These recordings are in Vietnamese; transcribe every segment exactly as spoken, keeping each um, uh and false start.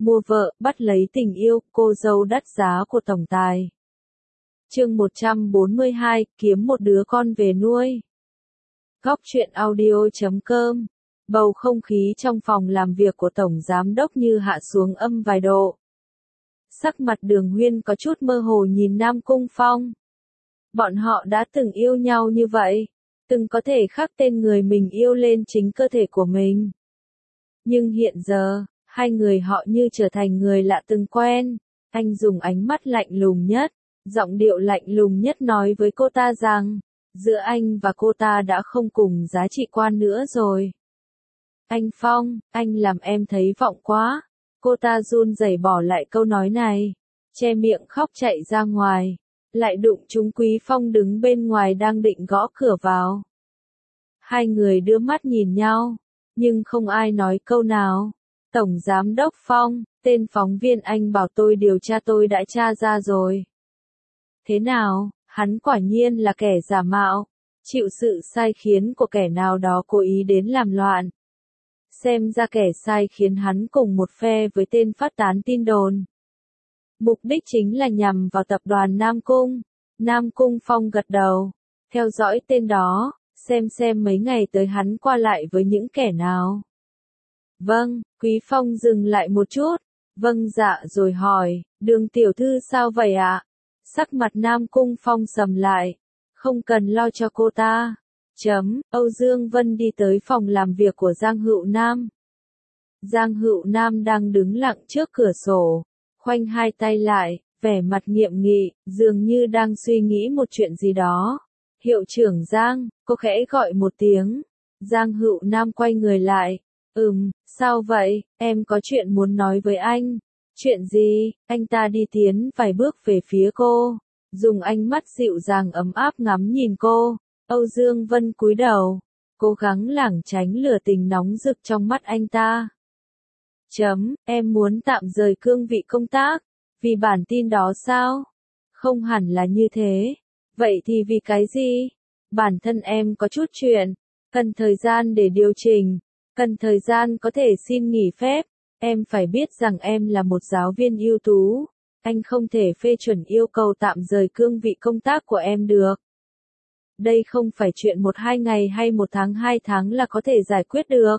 mua vợ, bắt lấy tình yêu, cô dâu đắt giá của tổng tài. Chương một trăm bốn mươi hai, kiếm một đứa con về nuôi. Góc truyện audio chấm com. Bầu không khí trong phòng làm việc của tổng giám đốc như hạ xuống âm vài độ. Sắc mặt Đường Huyên có chút mơ hồ nhìn Nam Cung Phong. Bọn họ đã từng yêu nhau như vậy, từng có thể khắc tên người mình yêu lên chính cơ thể của mình. Nhưng hiện giờ, hai người họ như trở thành người lạ từng quen. Anh dùng ánh mắt lạnh lùng nhất, giọng điệu lạnh lùng nhất nói với cô ta rằng, giữa anh và cô ta đã không cùng giá trị quan nữa rồi. Anh Phong, anh làm em thấy vọng quá. Cô ta run rẩy bỏ lại câu nói này, che miệng khóc chạy ra ngoài, lại đụng trúng Quý Phong đứng bên ngoài đang định gõ cửa vào. Hai người đưa mắt nhìn nhau, nhưng không ai nói câu nào. Tổng giám đốc Phong, tên phóng viên anh bảo tôi điều tra tôi đã tra ra rồi. Thế nào, hắn quả nhiên là kẻ giả mạo, chịu sự sai khiến của kẻ nào đó cố ý đến làm loạn. Xem ra kẻ sai khiến hắn cùng một phe với tên phát tán tin đồn. Mục đích chính là nhằm vào tập đoàn Nam Cung. Nam Cung Phong gật đầu, theo dõi tên đó, xem xem mấy ngày tới hắn qua lại với những kẻ nào. Vâng, Quý Phong dừng lại một chút, vâng dạ rồi hỏi, Đường tiểu thư sao vậy ạ? Sắc mặt Nam Cung Phong sầm lại, không cần lo cho cô ta. Chấm, Âu Dương Vân đi tới phòng làm việc của Giang Hữu Nam. Giang Hữu Nam đang đứng lặng trước cửa sổ, khoanh hai tay lại, vẻ mặt nghiêm nghị, dường như đang suy nghĩ một chuyện gì đó. Hiệu trưởng Giang, cô khẽ gọi một tiếng. Giang Hữu Nam quay người lại. Ừm, sao vậy, em có chuyện muốn nói với anh. Chuyện gì? Anh ta đi tiến vài bước về phía cô, dùng ánh mắt dịu dàng ấm áp ngắm nhìn cô. Âu Dương Vân cúi đầu, cố gắng lảng tránh lửa tình nóng rực trong mắt anh ta. Chấm, em muốn tạm rời cương vị công tác, vì bản tin đó sao? Không hẳn là như thế. Vậy thì vì cái gì? Bản thân em có chút chuyện, cần thời gian để điều chỉnh, cần thời gian có thể xin nghỉ phép. Em phải biết rằng em là một giáo viên ưu tú, anh không thể phê chuẩn yêu cầu tạm rời cương vị công tác của em được. Đây không phải chuyện một hai ngày hay một tháng hai tháng là có thể giải quyết được.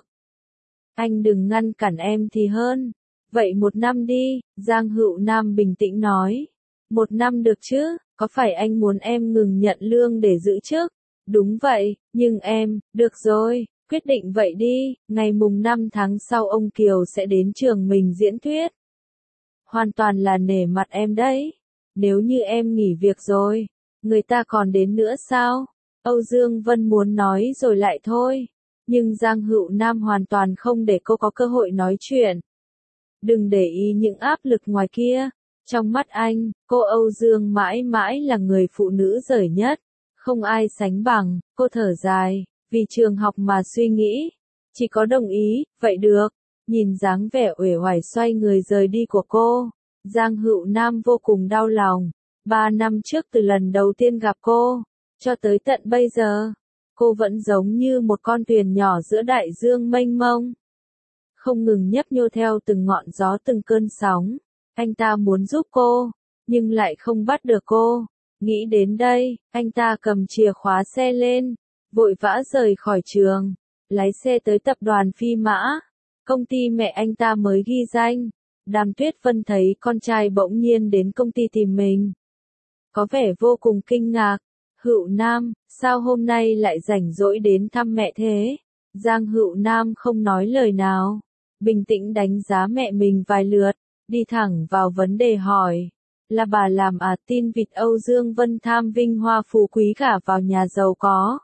Anh đừng ngăn cản em thì hơn. Vậy một năm đi, Giang Hữu Nam bình tĩnh nói. Một năm được chứ, có phải anh muốn em ngừng nhận lương để giữ chức? Đúng vậy, nhưng em, được rồi, quyết định vậy đi, ngày mùng năm tháng sau ông Kiều sẽ đến trường mình diễn thuyết. Hoàn toàn là nể mặt em đấy. Nếu như em nghỉ việc rồi, người ta còn đến nữa sao? Âu Dương Vân muốn nói rồi lại thôi, nhưng Giang Hữu Nam hoàn toàn không để cô có cơ hội nói chuyện. Đừng để ý những áp lực ngoài kia, trong mắt anh, cô Âu Dương mãi mãi là người phụ nữ giỏi nhất, không ai sánh bằng. Cô thở dài, vì trường học mà suy nghĩ, chỉ có đồng ý, vậy được. Nhìn dáng vẻ uể oải xoay người rời đi của cô, Giang Hữu Nam vô cùng đau lòng. Ba năm trước từ lần đầu tiên gặp cô, cho tới tận bây giờ, cô vẫn giống như một con thuyền nhỏ giữa đại dương mênh mông, không ngừng nhấp nhô theo từng ngọn gió từng cơn sóng. Anh ta muốn giúp cô, nhưng lại không bắt được cô. Nghĩ đến đây, anh ta cầm chìa khóa xe lên, vội vã rời khỏi trường, lái xe tới tập đoàn Phi Mã, công ty mẹ anh ta mới ghi danh. Đàm Tuyết Vân thấy con trai bỗng nhiên đến công ty tìm mình, có vẻ vô cùng kinh ngạc. Hữu Nam, sao hôm nay lại rảnh rỗi đến thăm mẹ thế? Giang Hữu Nam không nói lời nào, bình tĩnh đánh giá mẹ mình vài lượt, đi thẳng vào vấn đề hỏi. Là bà làm à? Tin vịt Âu Dương Vân tham vinh hoa phú quý gả vào nhà giàu có.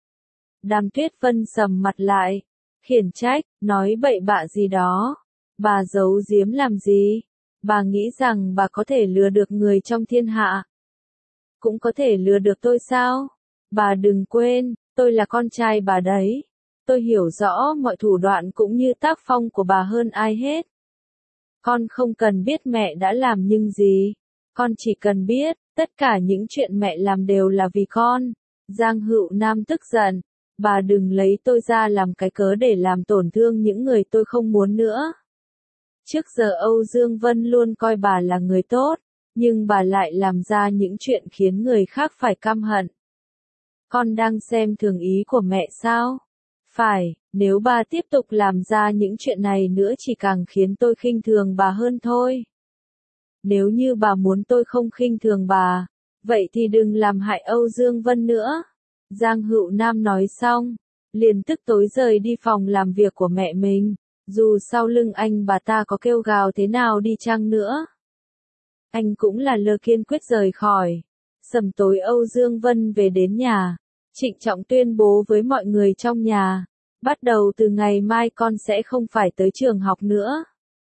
Đàm Tuyết Vân sầm mặt lại, khiển trách, nói bậy bạ gì đó. Bà giấu giếm làm gì? Bà nghĩ rằng bà có thể lừa được người trong thiên hạ, cũng có thể lừa được tôi sao? Bà đừng quên, tôi là con trai bà đấy. Tôi hiểu rõ mọi thủ đoạn cũng như tác phong của bà hơn ai hết. Con không cần biết mẹ đã làm nhưng gì. Con chỉ cần biết, tất cả những chuyện mẹ làm đều là vì con. Giang Hữu Nam tức giận. Bà đừng lấy tôi ra làm cái cớ để làm tổn thương những người tôi không muốn nữa. Trước giờ Âu Dương Vân luôn coi bà là người tốt, nhưng bà lại làm ra những chuyện khiến người khác phải căm hận. Con đang xem thường ý của mẹ sao? Phải, nếu bà tiếp tục làm ra những chuyện này nữa chỉ càng khiến tôi khinh thường bà hơn thôi. Nếu như bà muốn tôi không khinh thường bà, vậy thì đừng làm hại Âu Dương Vân nữa. Giang Hữu Nam nói xong, liền tức tối rời đi phòng làm việc của mẹ mình, dù sau lưng anh bà ta có kêu gào thế nào đi chăng nữa. Anh cũng là lơ kiên quyết rời khỏi. Sầm tối Âu Dương Vân về đến nhà, trịnh trọng tuyên bố với mọi người trong nhà, bắt đầu từ ngày mai con sẽ không phải tới trường học nữa.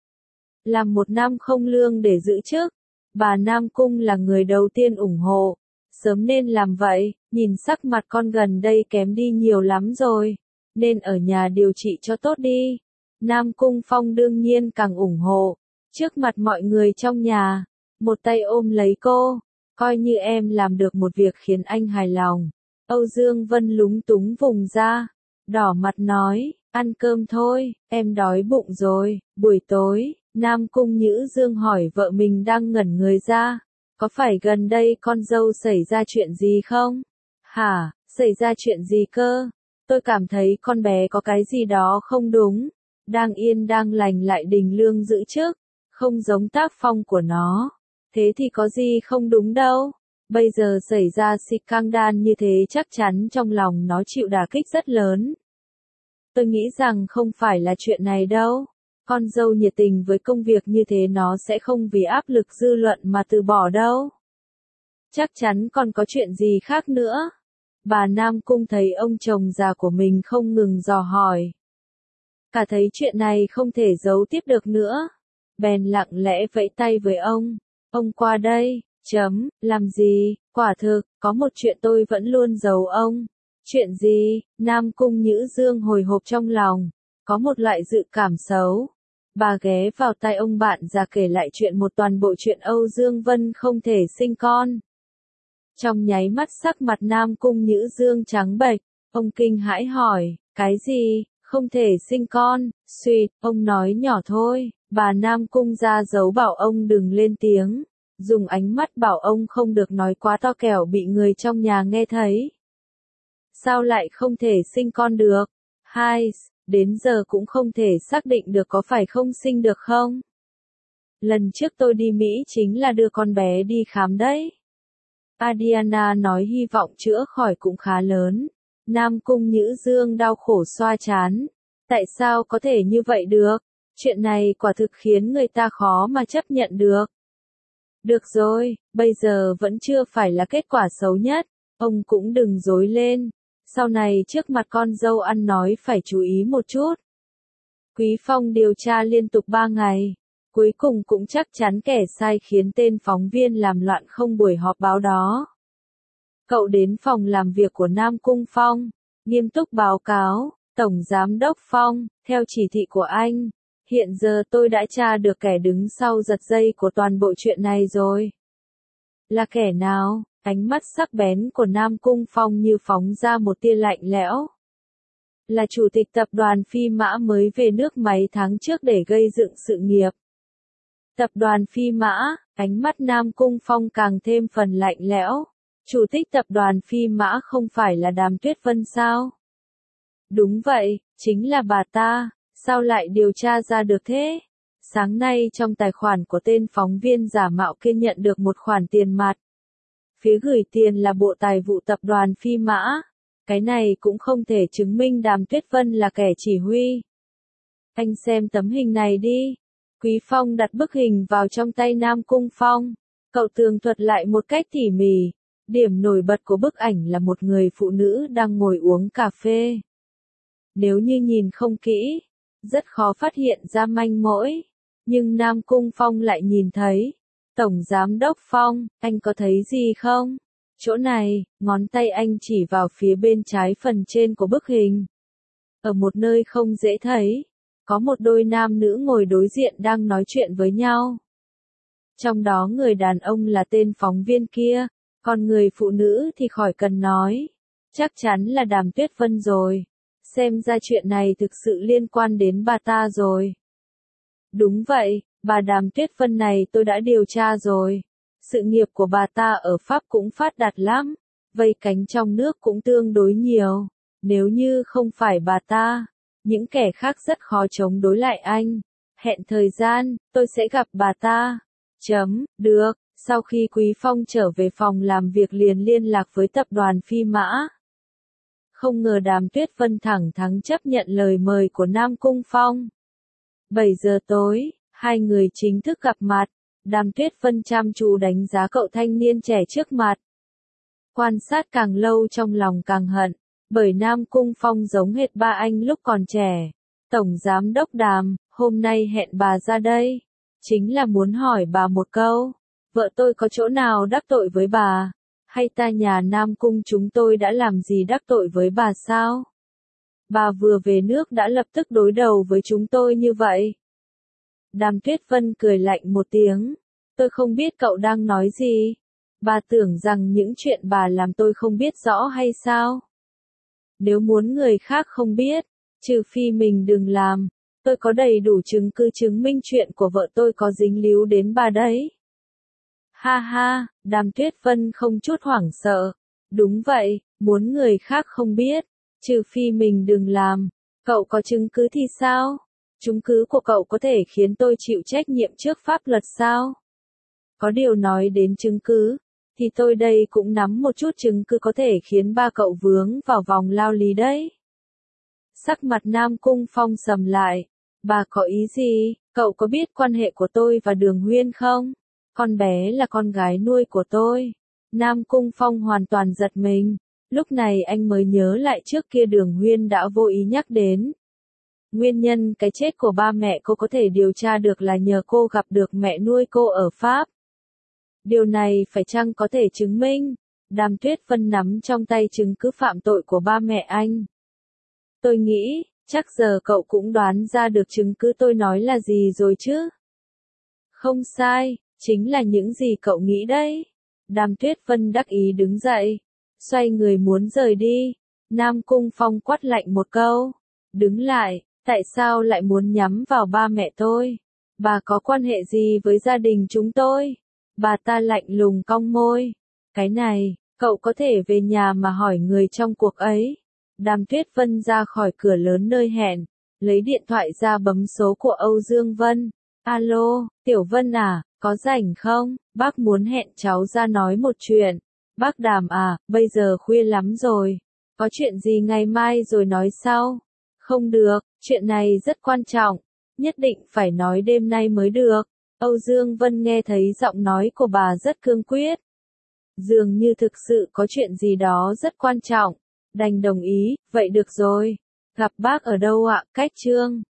Làm một năm không lương để giữ chức, bà Nam Cung là người đầu tiên ủng hộ, sớm nên làm vậy, nhìn sắc mặt con gần đây kém đi nhiều lắm rồi, nên ở nhà điều trị cho tốt đi. Nam Cung Phong đương nhiên càng ủng hộ, trước mặt mọi người trong nhà, một tay ôm lấy cô, coi như em làm được một việc khiến anh hài lòng. Âu Dương Vân lúng túng vùng ra, đỏ mặt nói, ăn cơm thôi, em đói bụng rồi. Buổi tối, Nam Cung Nhữ Dương hỏi vợ mình đang ngẩn người ra, có phải gần đây con dâu xảy ra chuyện gì không? Hả, xảy ra chuyện gì cơ? Tôi cảm thấy con bé có cái gì đó không đúng, đang yên đang lành lại đình lương giữ chức, không giống tác phong của nó. Thế thì có gì không đúng đâu. Bây giờ xảy ra scandal như thế chắc chắn trong lòng nó chịu đả kích rất lớn. Tôi nghĩ rằng không phải là chuyện này đâu. Con dâu nhiệt tình với công việc như thế nó sẽ không vì áp lực dư luận mà từ bỏ đâu. Chắc chắn còn có chuyện gì khác nữa. Bà Nam Cung thấy ông chồng già của mình không ngừng dò hỏi. Cả thấy chuyện này không thể giấu tiếp được nữa. Bèn lặng lẽ vẫy tay với ông. Ông qua đây, chấm, làm gì, quả thực, có một chuyện tôi vẫn luôn giấu ông. Chuyện gì? Nam Cung Nhữ Dương hồi hộp trong lòng, có một loại dự cảm xấu. Bà ghé vào tai ông bạn già kể lại chuyện một toàn bộ chuyện Âu Dương Vân không thể sinh con. Trong nháy mắt sắc mặt Nam Cung Nhữ Dương trắng bệch, ông kinh hãi hỏi, cái gì, không thể sinh con, suýt, ông nói nhỏ thôi, bà Nam Cung ra dấu bảo ông đừng lên tiếng, dùng ánh mắt bảo ông không được nói quá to kẻo bị người trong nhà nghe thấy. Sao lại không thể sinh con được? Hai, đến giờ cũng không thể xác định được có phải không sinh được không? Lần trước tôi đi Mỹ chính là đưa con bé đi khám đấy. Adiana nói hy vọng chữa khỏi cũng khá lớn. Nam Cung Nhữ Dương đau khổ xoa trán. Tại sao có thể như vậy được? Chuyện này quả thực khiến người ta khó mà chấp nhận được. Được rồi, bây giờ vẫn chưa phải là kết quả xấu nhất. Ông cũng đừng dối lên. Sau này trước mặt con dâu ăn nói phải chú ý một chút. Quý Phong điều tra liên tục ba ngày. Cuối cùng cũng chắc chắn kẻ sai khiến tên phóng viên làm loạn không buổi họp báo đó. Cậu đến phòng làm việc của Nam Cung Phong, nghiêm túc báo cáo, Tổng Giám đốc Phong, theo chỉ thị của anh, hiện giờ tôi đã tra được kẻ đứng sau giật dây của toàn bộ chuyện này rồi. Là kẻ nào? Ánh mắt sắc bén của Nam Cung Phong như phóng ra một tia lạnh lẽo. Là chủ tịch tập đoàn Phi Mã mới về nước mấy tháng trước để gây dựng sự nghiệp. Tập đoàn Phi Mã, ánh mắt Nam Cung Phong càng thêm phần lạnh lẽo. Chủ tịch tập đoàn Phi Mã không phải là Đàm Tuyết Vân sao? Đúng vậy, chính là bà ta, sao lại điều tra ra được thế? Sáng nay trong tài khoản của tên phóng viên giả mạo kia nhận được một khoản tiền mặt. Phía gửi tiền là Bộ Tài vụ tập đoàn Phi Mã. Cái này cũng không thể chứng minh Đàm Tuyết Vân là kẻ chỉ huy. Anh xem tấm hình này đi. Quý Phong đặt bức hình vào trong tay Nam Cung Phong. Cậu tường thuật lại một cách tỉ mỉ. Điểm nổi bật của bức ảnh là một người phụ nữ đang ngồi uống cà phê. Nếu như nhìn không kỹ, rất khó phát hiện ra manh mối. Nhưng Nam Cung Phong lại nhìn thấy. Tổng Giám đốc Phong, anh có thấy gì không? Chỗ này, ngón tay anh chỉ vào phía bên trái phần trên của bức hình. Ở một nơi không dễ thấy, có một đôi nam nữ ngồi đối diện đang nói chuyện với nhau. Trong đó người đàn ông là tên phóng viên kia, còn người phụ nữ thì khỏi cần nói. Chắc chắn là Đàm Tuyết Vân rồi. Xem ra chuyện này thực sự liên quan đến bà ta rồi. Đúng vậy, bà Đàm Tuyết Vân này tôi đã điều tra rồi. Sự nghiệp của bà ta ở Pháp cũng phát đạt lắm, vây cánh trong nước cũng tương đối nhiều. Nếu như không phải bà ta, những kẻ khác rất khó chống đối lại anh. Hẹn thời gian, tôi sẽ gặp bà ta. Chấm, được, sau khi Quý Phong trở về phòng làm việc liền liên lạc với tập đoàn Phi Mã. Không ngờ Đàm Tuyết Vân thẳng thắn chấp nhận lời mời của Nam Cung Phong. bảy giờ tối, hai người chính thức gặp mặt. Đàm Tuyết Vân chăm chú đánh giá cậu thanh niên trẻ trước mặt. Quan sát càng lâu trong lòng càng hận, bởi Nam Cung Phong giống hệt ba anh lúc còn trẻ. Tổng Giám đốc Đàm, hôm nay hẹn bà ra đây, chính là muốn hỏi bà một câu, vợ tôi có chỗ nào đắc tội với bà, hay ta nhà Nam Cung chúng tôi đã làm gì đắc tội với bà sao? Bà vừa về nước đã lập tức đối đầu với chúng tôi như vậy. Đàm Tuyết Vân cười lạnh một tiếng, tôi không biết cậu đang nói gì. Bà tưởng rằng những chuyện bà làm tôi không biết rõ hay sao? Nếu muốn người khác không biết, trừ phi mình đừng làm, tôi có đầy đủ chứng cứ chứng minh chuyện của vợ tôi có dính líu đến bà đấy. Ha ha, Đàm Tuyết Vân không chút hoảng sợ. Đúng vậy, muốn người khác không biết, trừ phi mình đừng làm. Cậu có chứng cứ thì sao? Chứng cứ của cậu có thể khiến tôi chịu trách nhiệm trước pháp luật sao? Có điều nói đến chứng cứ, thì tôi đây cũng nắm một chút chứng cứ có thể khiến ba cậu vướng vào vòng lao lý đấy. Sắc mặt Nam Cung Phong sầm lại. Bà có ý gì? Cậu có biết quan hệ của tôi và Đường Huyên không? Con bé là con gái nuôi của tôi. Nam Cung Phong hoàn toàn giật mình. Lúc này anh mới nhớ lại trước kia Đường Huyên đã vô ý nhắc đến. Nguyên nhân cái chết của ba mẹ cô có thể điều tra được là nhờ cô gặp được mẹ nuôi cô ở Pháp. Điều này phải chăng có thể chứng minh? Đàm Tuyết Vân nắm trong tay chứng cứ phạm tội của ba mẹ anh. Tôi nghĩ, chắc giờ cậu cũng đoán ra được chứng cứ tôi nói là gì rồi chứ? Không sai, chính là những gì cậu nghĩ đấy. Đàm Tuyết Vân đắc ý đứng dậy, xoay người muốn rời đi. Nam Cung Phong quát lạnh một câu. Đứng lại, tại sao lại muốn nhắm vào ba mẹ tôi? Bà có quan hệ gì với gia đình chúng tôi? Bà ta lạnh lùng cong môi. Cái này, cậu có thể về nhà mà hỏi người trong cuộc ấy. Đàm Tuyết Vân ra khỏi cửa lớn nơi hẹn, lấy điện thoại ra bấm số của Âu Dương Vân. Alo, Tiểu Vân à, có rảnh không? Bác muốn hẹn cháu ra nói một chuyện. Bác Đàm à, bây giờ khuya lắm rồi. Có chuyện gì ngày mai rồi nói sau? Không được, chuyện này rất quan trọng. Nhất định phải nói đêm nay mới được. Âu Dương Vân nghe thấy giọng nói của bà rất cương quyết. Dường như thực sự có chuyện gì đó rất quan trọng. Đành đồng ý, vậy được rồi. Gặp bác ở đâu ạ? Cách Trương.